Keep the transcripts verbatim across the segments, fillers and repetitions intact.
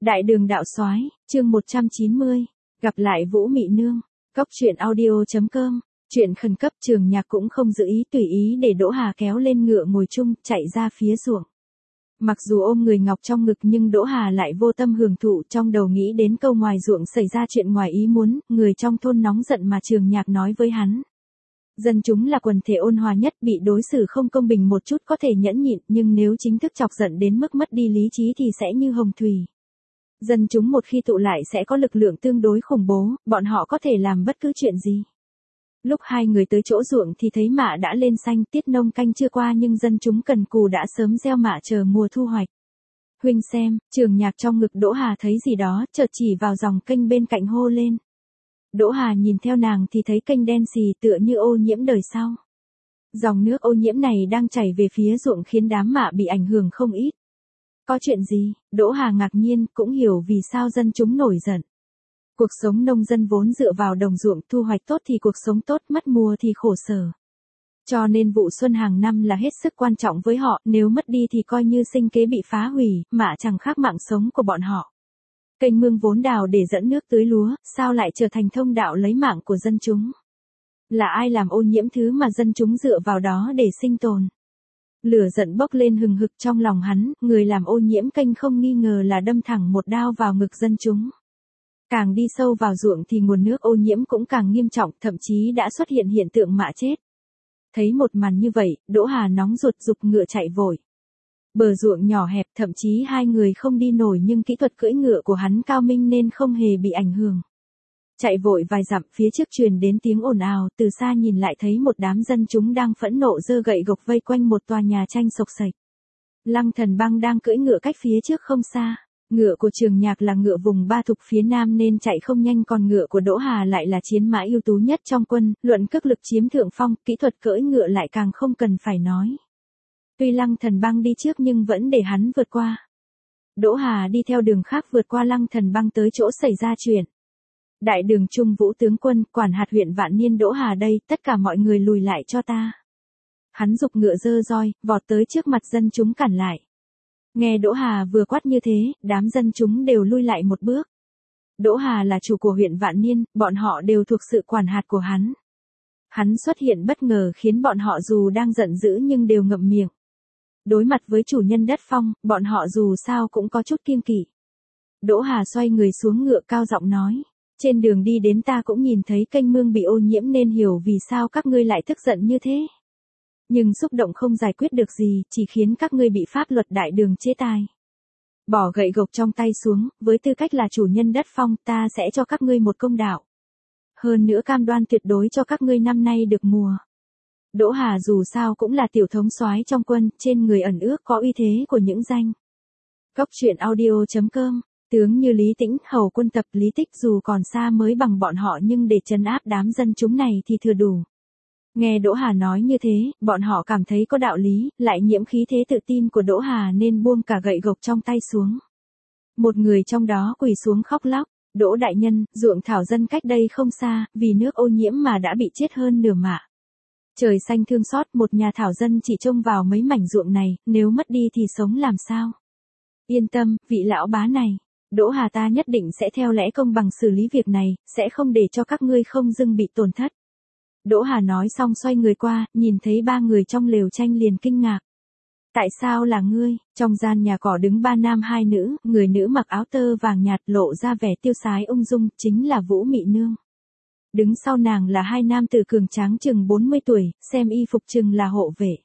Đại đường đạo soái, chương một trăm chín mươi, gặp lại Vũ Mị Nương. Cốc truyện audio chấm com, chuyện khẩn cấp. Trường Nhạc cũng không giữ ý tùy ý để Đỗ Hà kéo lên ngựa ngồi chung, chạy ra phía ruộng. Mặc dù ôm người ngọc trong ngực nhưng Đỗ Hà lại vô tâm hưởng thụ, trong đầu nghĩ đến câu ngoài ruộng xảy ra chuyện ngoài ý muốn, người trong thôn nóng giận mà Trường Nhạc nói với hắn. Dân chúng là quần thể ôn hòa nhất, bị đối xử không công bình một chút có thể nhẫn nhịn, nhưng nếu chính thức chọc giận đến mức mất đi lý trí thì sẽ như hồng thủy. Dân chúng một khi tụ lại sẽ có lực lượng tương đối khủng bố, bọn họ có thể làm bất cứ chuyện gì. Lúc hai người tới chỗ ruộng thì thấy mạ đã lên xanh, tiết nông canh chưa qua nhưng dân chúng cần cù đã sớm gieo mạ chờ mùa thu hoạch. Huynh xem, Trường Nhạc trong ngực Đỗ Hà thấy gì đó, chợt chỉ vào dòng kênh bên cạnh hô lên. Đỗ Hà nhìn theo nàng thì thấy kênh đen xì tựa như ô nhiễm đời sau. Dòng nước ô nhiễm này đang chảy về phía ruộng khiến đám mạ bị ảnh hưởng không ít. Có chuyện gì? Đỗ Hà ngạc nhiên, cũng hiểu vì sao dân chúng nổi giận. Cuộc sống nông dân vốn dựa vào đồng ruộng, thu hoạch tốt thì cuộc sống tốt, mất mùa thì khổ sở. Cho nên vụ xuân hàng năm là hết sức quan trọng với họ, nếu mất đi thì coi như sinh kế bị phá hủy, mà chẳng khác mạng sống của bọn họ. Kênh mương vốn đào để dẫn nước tưới lúa, sao lại trở thành thông đạo lấy mạng của dân chúng? Là ai làm ô nhiễm thứ mà dân chúng dựa vào đó để sinh tồn? Lửa giận bốc lên hừng hực trong lòng hắn, người làm ô nhiễm kênh không nghi ngờ là đâm thẳng một đao vào ngực dân chúng. Càng đi sâu vào ruộng thì nguồn nước ô nhiễm cũng càng nghiêm trọng, thậm chí đã xuất hiện hiện tượng mạ chết. Thấy một màn như vậy, Đỗ Hà nóng ruột giục ngựa chạy vội. Bờ ruộng nhỏ hẹp, thậm chí hai người không đi nổi nhưng kỹ thuật cưỡi ngựa của hắn cao minh nên không hề bị ảnh hưởng. Chạy vội vài dặm, phía trước truyền đến tiếng ồn ào, từ xa nhìn lại thấy một đám dân chúng đang phẫn nộ giơ gậy gộc vây quanh một tòa nhà tranh xộc xệch. Lăng Thần Băng đang cưỡi ngựa cách phía trước không xa. Ngựa của Trường Nhạc là ngựa vùng Ba Thục phía Nam nên chạy không nhanh, còn ngựa của Đỗ Hà lại là chiến mã ưu tú nhất trong quân, luận cước lực chiếm thượng phong, kỹ thuật cưỡi ngựa lại càng không cần phải nói. Tuy Lăng Thần Băng đi trước nhưng vẫn để hắn vượt qua. Đỗ Hà đi theo đường khác vượt qua Lăng Thần Băng tới chỗ xảy ra chuyện. Đại đường Trung Vũ tướng quân, quản hạt huyện Vạn Niên. Đỗ Hà đây, tất cả mọi người lùi lại cho ta. Hắn giục ngựa giơ roi, vọt tới trước mặt dân chúng cản lại. Nghe Đỗ Hà vừa quát như thế, đám dân chúng đều lui lại một bước. Đỗ Hà là chủ của huyện Vạn Niên, bọn họ đều thuộc sự quản hạt của hắn. Hắn xuất hiện bất ngờ khiến bọn họ dù đang giận dữ nhưng đều ngậm miệng. Đối mặt với chủ nhân đất phong, bọn họ dù sao cũng có chút kiêng kỵ. Đỗ Hà xoay người xuống ngựa cao giọng nói. Trên đường đi đến ta cũng nhìn thấy kênh mương bị ô nhiễm nên hiểu vì sao các ngươi lại tức giận như thế. Nhưng xúc động không giải quyết được gì, chỉ khiến các ngươi bị pháp luật đại đường chế tài. Bỏ gậy gộc trong tay xuống, với tư cách là chủ nhân đất phong, ta sẽ cho các ngươi một công đạo. Hơn nữa cam đoan tuyệt đối cho các ngươi năm nay được mùa. Đỗ Hà dù sao cũng là tiểu thống soái trong quân, trên người ẩn ước có uy thế của những danh. Cốc truyện audio chấm com. Tướng như Lý Tĩnh, hầu quân tập Lý Tích dù còn xa mới bằng bọn họ nhưng để trấn áp đám dân chúng này thì thừa đủ. Nghe Đỗ Hà nói như thế, bọn họ cảm thấy có đạo lý, lại nhiễm khí thế tự tin của Đỗ Hà nên buông cả gậy gộc trong tay xuống. Một người trong đó quỳ xuống khóc lóc. Đỗ đại nhân, ruộng thảo dân cách đây không xa, vì nước ô nhiễm mà đã bị chết hơn nửa mạ. Trời xanh thương xót, một nhà thảo dân chỉ trông vào mấy mảnh ruộng này, nếu mất đi thì sống làm sao? Yên tâm, vị lão bá này. Đỗ Hà ta nhất định sẽ theo lẽ công bằng xử lý việc này, sẽ không để cho các ngươi không dưng bị tổn thất. Đỗ Hà nói xong xoay người qua, nhìn thấy ba người trong lều tranh liền kinh ngạc. Tại sao là ngươi? Trong gian nhà cỏ đứng ba nam hai nữ, người nữ mặc áo tơ vàng nhạt lộ ra vẻ tiêu sái ung dung, chính là Vũ Mị Nương. Đứng sau nàng là hai nam tử cường tráng chừng bốn mươi tuổi, xem y phục chừng là hộ vệ.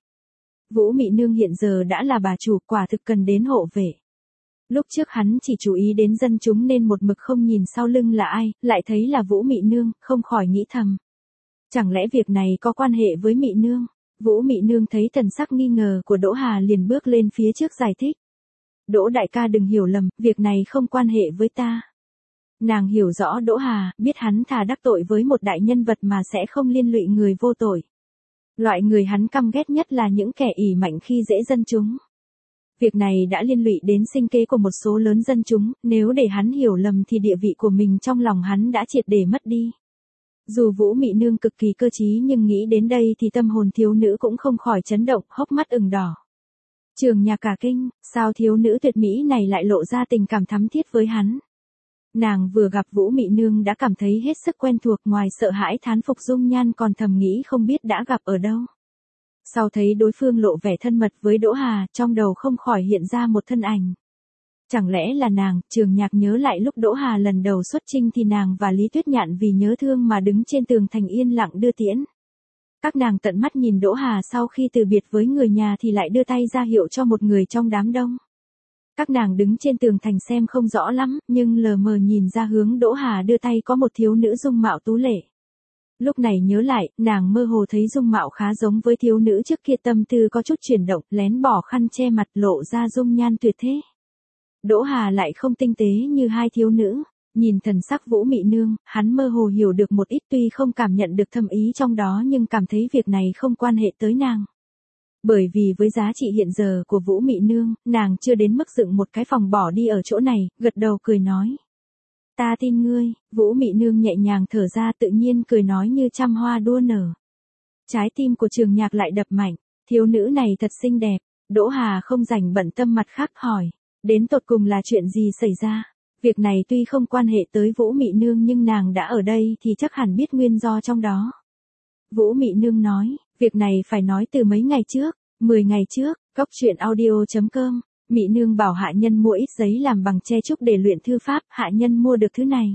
Vũ Mị Nương hiện giờ đã là bà chủ, quả thực cần đến hộ vệ. Lúc trước hắn chỉ chú ý đến dân chúng nên một mực không nhìn sau lưng là ai, lại thấy là Vũ Mị Nương, không khỏi nghĩ thầm. Chẳng lẽ việc này có quan hệ với Mị Nương? Vũ Mị Nương thấy thần sắc nghi ngờ của Đỗ Hà liền bước lên phía trước giải thích. Đỗ đại ca đừng hiểu lầm, việc này không quan hệ với ta. Nàng hiểu rõ Đỗ Hà, biết hắn thà đắc tội với một đại nhân vật mà sẽ không liên lụy người vô tội. Loại người hắn căm ghét nhất là những kẻ ỷ mạnh khi dễ dân chúng. Việc này đã liên lụy đến sinh kế của một số lớn dân chúng, nếu để hắn hiểu lầm thì địa vị của mình trong lòng hắn đã triệt để mất đi. Dù Vũ Mị Nương cực kỳ cơ trí nhưng nghĩ đến đây thì tâm hồn thiếu nữ cũng không khỏi chấn động, hốc mắt ửng đỏ. Trường Nhạc cả kinh, sao thiếu nữ tuyệt mỹ này lại lộ ra tình cảm thắm thiết với hắn. Nàng vừa gặp Vũ Mị Nương đã cảm thấy hết sức quen thuộc, ngoài sợ hãi thán phục dung nhan còn thầm nghĩ không biết đã gặp ở đâu. Sau thấy đối phương lộ vẻ thân mật với Đỗ Hà, trong đầu không khỏi hiện ra một thân ảnh. Chẳng lẽ là nàng? Trường Nhạc nhớ lại lúc Đỗ Hà lần đầu xuất chinh thì nàng và Lý Tuyết Nhạn vì nhớ thương mà đứng trên tường thành yên lặng đưa tiễn. Các nàng tận mắt nhìn Đỗ Hà sau khi từ biệt với người nhà thì lại đưa tay ra hiệu cho một người trong đám đông. Các nàng đứng trên tường thành xem không rõ lắm, nhưng lờ mờ nhìn ra hướng Đỗ Hà đưa tay có một thiếu nữ dung mạo tú lệ. Lúc này nhớ lại, nàng mơ hồ thấy dung mạo khá giống với thiếu nữ trước kia, tâm tư có chút chuyển động, lén bỏ khăn che mặt lộ ra dung nhan tuyệt thế. Đỗ Hà lại không tinh tế như hai thiếu nữ. Nhìn thần sắc Vũ Mị Nương, hắn mơ hồ hiểu được một ít, tuy không cảm nhận được thâm ý trong đó nhưng cảm thấy việc này không quan hệ tới nàng. Bởi vì với giá trị hiện giờ của Vũ Mị Nương, nàng chưa đến mức dựng một cái phòng bỏ đi ở chỗ này, gật đầu cười nói. Ta tin ngươi. Vũ Mị Nương nhẹ nhàng thở ra, tự nhiên cười nói như trăm hoa đua nở. Trái tim của Trường Nhạc lại đập mạnh, thiếu nữ này thật xinh đẹp. Đỗ Hà không rảnh bận tâm mặt khác hỏi, đến tột cùng là chuyện gì xảy ra? Việc này tuy không quan hệ tới Vũ Mị Nương nhưng nàng đã ở đây thì chắc hẳn biết nguyên do trong đó. Vũ Mị Nương nói, việc này phải nói từ mấy ngày trước, mười ngày trước, cóc truyện audio chấm com. Mị Nương bảo hạ nhân mua ít giấy làm bằng tre trúc để luyện thư pháp, hạ nhân mua được thứ này.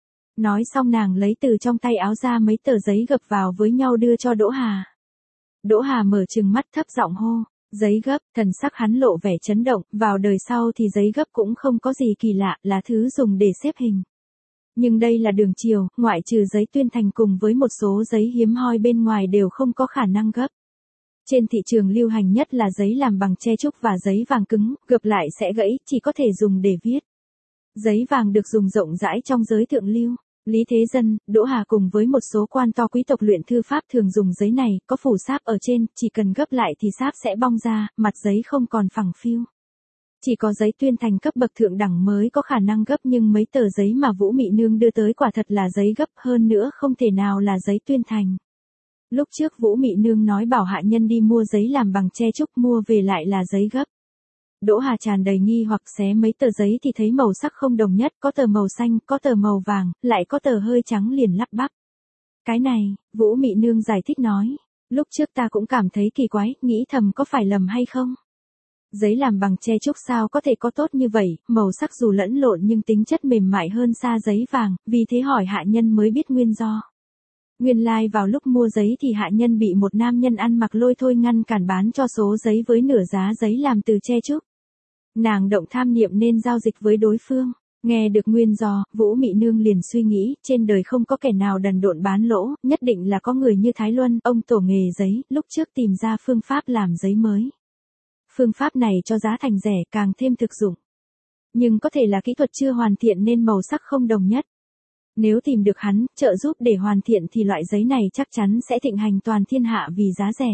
Nói xong nàng lấy từ trong tay áo ra mấy tờ giấy gập vào với nhau đưa cho Đỗ Hà. Đỗ Hà mở trừng mắt thấp giọng hô, giấy gấp, thần sắc hắn lộ vẻ chấn động, vào đời sau thì giấy gấp cũng không có gì kỳ lạ, là thứ dùng để xếp hình. Nhưng đây là đường triều, ngoại trừ giấy tuyên thành cùng với một số giấy hiếm hoi bên ngoài đều không có khả năng gấp. Trên thị trường lưu hành nhất là giấy làm bằng tre trúc và giấy vàng cứng, gập lại sẽ gãy, chỉ có thể dùng để viết. Giấy vàng được dùng rộng rãi trong giới thượng lưu. Lý Thế Dân, Đỗ Hà cùng với một số quan to quý tộc luyện thư pháp thường dùng giấy này, có phủ sáp ở trên, chỉ cần gấp lại thì sáp sẽ bong ra, mặt giấy không còn phẳng phiu. Chỉ có giấy tuyên thành cấp bậc thượng đẳng mới có khả năng gấp, nhưng mấy tờ giấy mà Vũ Mị Nương đưa tới quả thật là giấy gấp, hơn nữa không thể nào là giấy tuyên thành. Lúc trước Vũ Mị Nương nói bảo hạ nhân đi mua giấy làm bằng tre trúc, mua về lại là giấy gấp. Đỗ Hà tràn đầy nghi hoặc xé mấy tờ giấy thì thấy màu sắc không đồng nhất, có tờ màu xanh, có tờ màu vàng, lại có tờ hơi trắng, liền lắp bắp. Cái này, Vũ Mị Nương giải thích nói, lúc trước ta cũng cảm thấy kỳ quái, nghĩ thầm có phải lầm hay không. Giấy làm bằng tre trúc sao có thể có tốt như vậy, màu sắc dù lẫn lộn nhưng tính chất mềm mại hơn xa giấy vàng, vì thế hỏi hạ nhân mới biết nguyên do. Nguyên lai like vào lúc mua giấy thì hạ nhân bị một nam nhân ăn mặc lôi thôi ngăn cản bán cho số giấy với nửa giá giấy làm từ tre trúc. Nàng động tham niệm nên giao dịch với đối phương. Nghe được nguyên do, Vũ Mị Nương liền suy nghĩ, trên đời không có kẻ nào đần độn bán lỗ, nhất định là có người như Thái Luân, ông tổ nghề giấy, lúc trước tìm ra phương pháp làm giấy mới. Phương pháp này cho giá thành rẻ, càng thêm thực dụng. Nhưng có thể là kỹ thuật chưa hoàn thiện nên màu sắc không đồng nhất. Nếu tìm được hắn, trợ giúp để hoàn thiện thì loại giấy này chắc chắn sẽ thịnh hành toàn thiên hạ vì giá rẻ.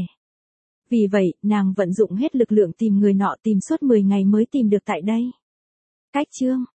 Vì vậy, nàng vận dụng hết lực lượng tìm người nọ, tìm suốt mười ngày mới tìm được tại đây. Cách chương